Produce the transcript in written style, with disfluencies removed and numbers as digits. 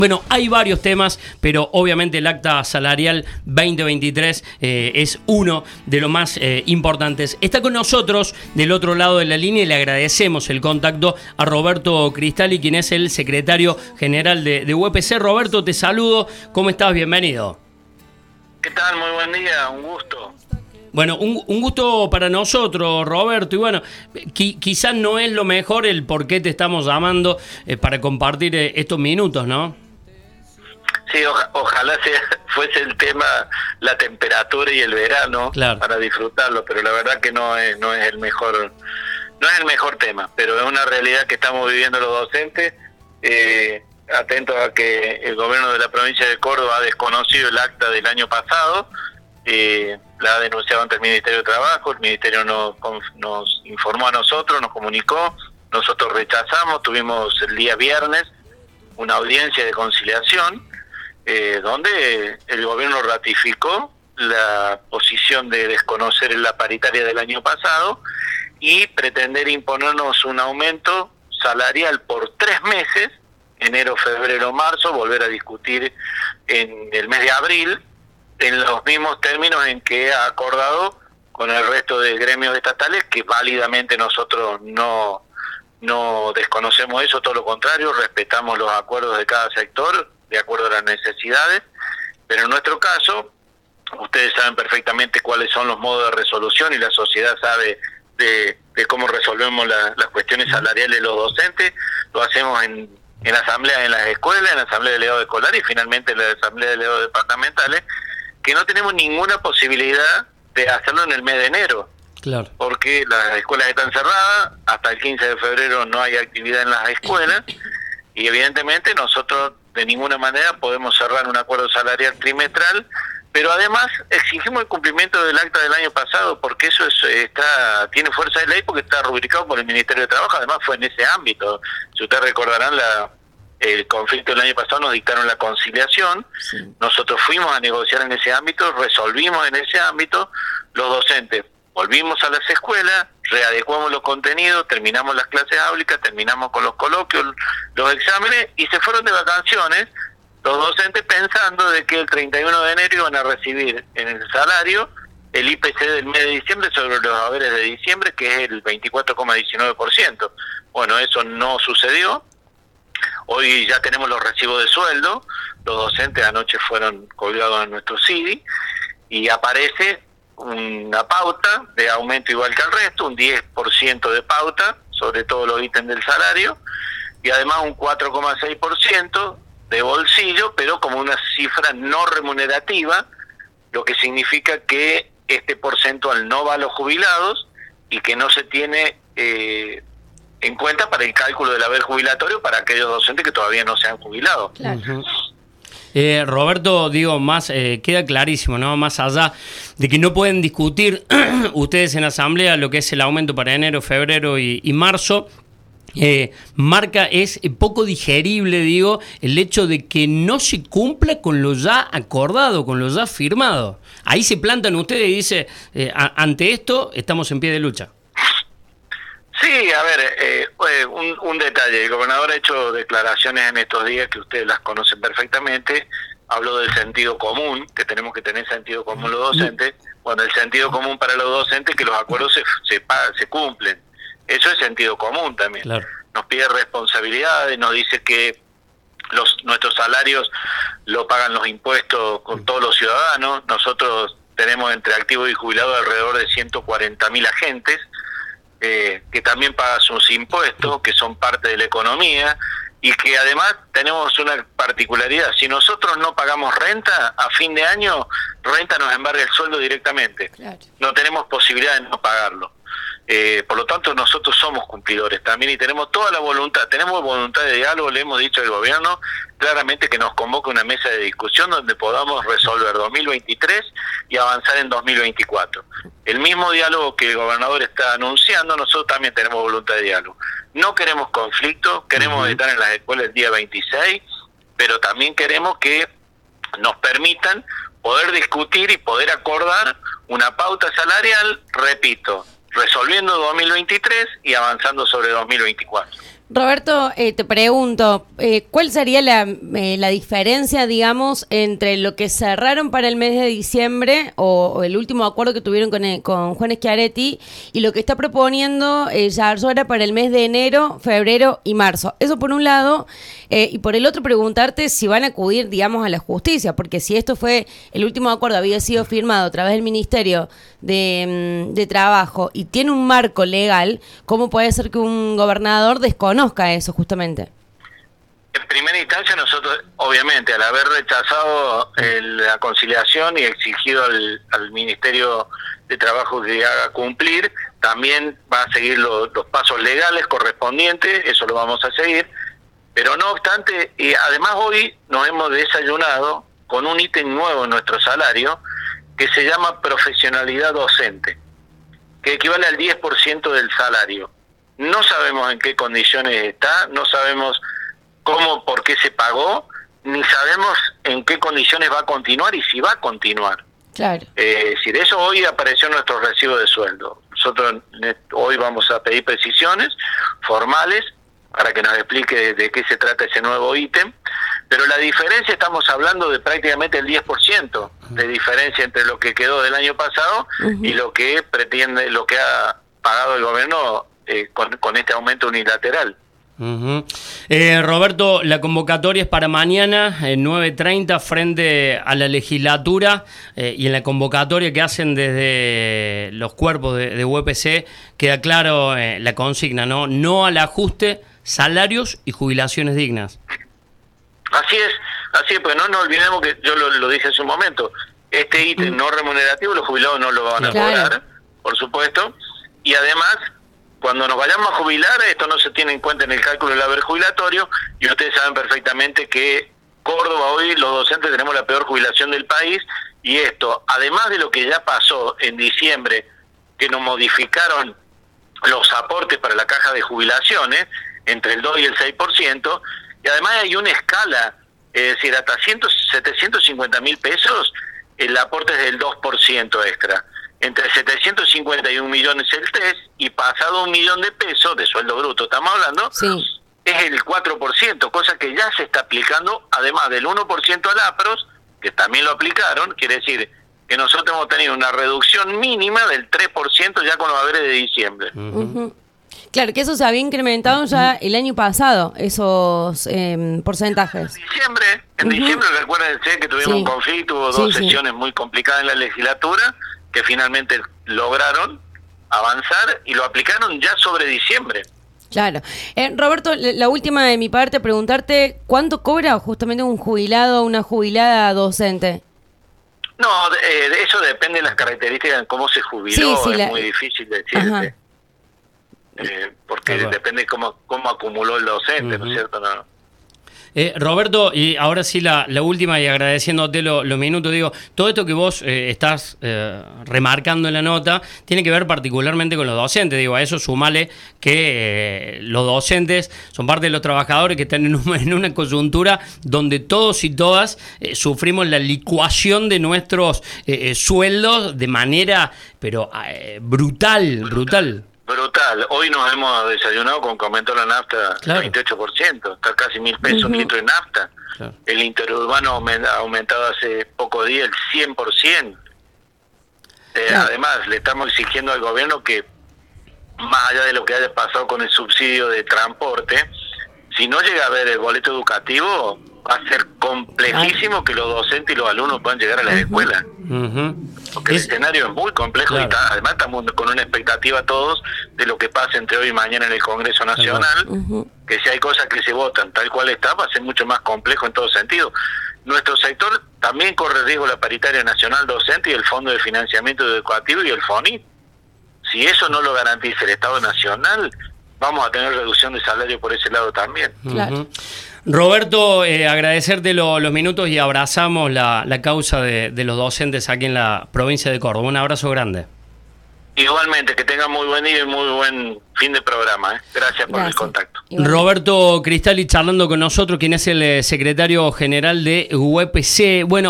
Bueno, hay varios temas, pero obviamente el acta salarial 2023 es uno de los más importantes. Está con nosotros del otro lado de la línea y le agradecemos el contacto a Roberto Cristali, quien es el secretario general de UPC. Roberto, te saludo. ¿Cómo estás? Bienvenido. ¿Qué tal? Muy buen día, un gusto. Bueno, un gusto para nosotros, Roberto, y bueno, quizás no es lo mejor el por qué te estamos llamando para compartir estos minutos, ¿no? Sí, ojalá fuese el tema la temperatura y el verano, claro, para disfrutarlo, pero la verdad que no es el mejor tema, pero es una realidad que estamos viviendo los docentes, atentos a que el gobierno de la provincia de Córdoba ha desconocido el acta del año pasado, la ha denunciado ante el Ministerio de Trabajo, el Ministerio nos informó a nosotros, nos comunicó, nosotros rechazamos, tuvimos el día viernes una audiencia de conciliación, donde el gobierno ratificó la posición de desconocer la paritaria del año pasado y pretender imponernos un aumento salarial por 3 meses, enero, febrero, marzo, volver a discutir en el mes de abril, en los mismos términos en que ha acordado con el resto de gremios estatales, que válidamente nosotros no desconocemos eso, todo lo contrario, respetamos los acuerdos de cada sector, de acuerdo a las necesidades, pero en nuestro caso, ustedes saben perfectamente cuáles son los modos de resolución y la sociedad sabe de cómo resolvemos las cuestiones salariales de los docentes, lo hacemos en asambleas en las escuelas, en asamblea de delegados escolares y finalmente en la asamblea de delegados departamentales, que no tenemos ninguna posibilidad de hacerlo en el mes de enero. Claro. Porque las escuelas están cerradas, hasta el 15 de febrero no hay actividad en las escuelas, y evidentemente nosotros de ninguna manera podemos cerrar un acuerdo salarial trimestral, pero además exigimos el cumplimiento del acta del año pasado, porque eso tiene fuerza de ley, porque está rubricado por el Ministerio de Trabajo, además fue en ese ámbito. Si ustedes recordarán, el conflicto del año pasado nos dictaron la conciliación, sí. Nosotros fuimos a negociar en ese ámbito, resolvimos en ese ámbito, los docentes volvimos a las escuelas, readecuamos los contenidos, terminamos las clases áulicas, terminamos con los coloquios, los exámenes, y se fueron de vacaciones los docentes pensando de que el 31 de enero iban a recibir en el salario el IPC del mes de diciembre sobre los haberes de diciembre, que es el 24,19%. Bueno, eso no sucedió. Hoy ya tenemos los recibos de sueldo, los docentes anoche fueron colgados en nuestro CIDI, y aparece una pauta de aumento igual que al resto, un 10% de pauta sobre todos los ítems del salario, y además un 4,6% de bolsillo, pero como una cifra no remunerativa, lo que significa que este porcentual no va a los jubilados y que no se tiene en cuenta para el cálculo del haber jubilatorio para aquellos docentes que todavía no se han jubilado. Claro. Roberto, digo, queda clarísimo, ¿no? Más allá de que no pueden discutir ustedes en asamblea lo que es el aumento para enero, febrero y marzo, es poco digerible, digo, el hecho de que no se cumpla con lo ya acordado, con lo ya firmado. Ahí se plantan ustedes y dice, ante esto estamos en pie de lucha. Sí, a ver, un detalle. El gobernador ha hecho declaraciones en estos días que ustedes las conocen perfectamente. Habló del sentido común, que tenemos que tener sentido común los docentes. Bueno, el sentido común para los docentes es que los acuerdos se cumplen. Eso es sentido común también. Claro. Nos pide responsabilidades, nos dice que nuestros salarios lo pagan los impuestos con todos los ciudadanos. Nosotros tenemos entre activos y jubilados alrededor de 140.000 agentes, que también pagan sus impuestos, que son parte de la economía, y que además tenemos una particularidad: si nosotros no pagamos renta, a fin de año, renta nos embarga el sueldo directamente. Claro. No tenemos posibilidad de no pagarlo. Por lo tanto, nosotros somos cumplidores también y tenemos toda la voluntad, tenemos voluntad de diálogo. Le hemos dicho al gobierno claramente que nos convoque una mesa de discusión donde podamos resolver 2023 y avanzar en 2024. El mismo diálogo que el gobernador está anunciando, nosotros también tenemos voluntad de diálogo. No queremos conflicto, queremos estar en las escuelas el día 26, pero también queremos que nos permitan poder discutir y poder acordar una pauta salarial, repito, resolviendo 2023 y avanzando sobre 2024. Roberto, te pregunto, ¿cuál sería la diferencia, digamos, entre lo que cerraron para el mes de diciembre o el último acuerdo que tuvieron con Juan Schiaretti y lo que está proponiendo Yarlora para el mes de enero, febrero y marzo? Eso por un lado, y por el otro preguntarte si van a acudir, digamos, a la justicia, porque si esto fue, el último acuerdo había sido firmado a través del Ministerio de Trabajo y tiene un marco legal, ¿cómo puede ser que un gobernador desconozca eso justamente? En primera instancia nosotros, obviamente, al haber rechazado la conciliación y exigido al Ministerio de Trabajo que haga cumplir, también va a seguir los pasos legales correspondientes, eso lo vamos a seguir, pero no obstante, y además hoy nos hemos desayunado con un ítem nuevo en nuestro salario que se llama profesionalidad docente, que equivale al 10% del salario. No sabemos en qué condiciones está, no sabemos cómo, por qué se pagó, ni sabemos en qué condiciones va a continuar y si va a continuar. Claro. Es decir, eso hoy apareció en nuestro recibo de sueldo. Nosotros hoy vamos a pedir precisiones formales para que nos explique de qué se trata ese nuevo ítem, pero la diferencia, estamos hablando de prácticamente el 10% de diferencia entre lo que quedó del año pasado y lo que pretende, lo que ha pagado el gobierno con este aumento unilateral. Roberto, la convocatoria es para mañana, 9:30, frente a la legislatura, y en la convocatoria que hacen desde los cuerpos de UPC queda claro la consigna, ¿no? No al ajuste, salarios y jubilaciones dignas. Así es, pues no nos olvidemos que yo lo dije hace un momento, este ítem no remunerativo los jubilados no lo van a cobrar, por supuesto, y además cuando nos vayamos a jubilar, esto no se tiene en cuenta en el cálculo del haber jubilatorio, y ustedes saben perfectamente que Córdoba hoy, los docentes, tenemos la peor jubilación del país, y esto, además de lo que ya pasó en diciembre, que nos modificaron los aportes para la caja de jubilaciones, entre el 2 y el 6%, y además hay una escala, es decir, hasta 750.000 pesos, el aporte es del 2% extra. Entre 751 millones el test y pasado 1 millón de pesos, de sueldo bruto estamos hablando, es el 4%, cosa que ya se está aplicando, además del 1% al APROS, que también lo aplicaron, quiere decir que nosotros hemos tenido una reducción mínima del 3% ya con los haberes de diciembre. Claro, que eso se había incrementado ya el año pasado, esos porcentajes. En diciembre recuérdense que tuvimos un conflicto, hubo dos sesiones muy complicadas en la legislatura, que finalmente lograron avanzar y lo aplicaron ya sobre diciembre. Claro. Roberto, la última de mi parte, preguntarte, ¿cuánto cobra justamente un jubilado o una jubilada docente? No, eso depende de las características de cómo se jubiló, es muy difícil decirte. Porque depende cómo acumuló el docente, ¿no es cierto? No. Roberto, y ahora sí la última, y agradeciéndote los minutos, digo, todo esto que vos estás remarcando en la nota tiene que ver particularmente con los docentes, digo, a eso sumale que los docentes son parte de los trabajadores que están en una coyuntura donde todos y todas sufrimos la licuación de nuestros sueldos de manera, pero brutal. Hoy nos hemos desayunado con que aumentó la nafta 28%, está casi 1.000 pesos un litro de nafta. El interurbano ha aumentado hace pocos días el 100%. Además, le estamos exigiendo al gobierno que, más allá de lo que haya pasado con el subsidio de transporte, si no llega a haber el boleto educativo, va a ser complejísimo que los docentes y los alumnos puedan llegar a las escuelas. Porque el escenario es muy complejo y además estamos con una expectativa todos de lo que pase entre hoy y mañana en el Congreso Nacional, que si hay cosas que se votan tal cual está, va a ser mucho más complejo en todo sentido. Nuestro sector también corre riesgo la paritaria nacional docente y el Fondo de Financiamiento Educativo y el FONIT. Si eso no lo garantiza el Estado Nacional, vamos a tener reducción de salario por ese lado también. Roberto, agradecerte los minutos y abrazamos la causa de los docentes aquí en la provincia de Córdoba. Un abrazo grande. Igualmente, que tengan muy buen día y muy buen fin de programa. Gracias por el contacto. Roberto Cristali charlando con nosotros, quien es el secretario general de UPC. Bueno,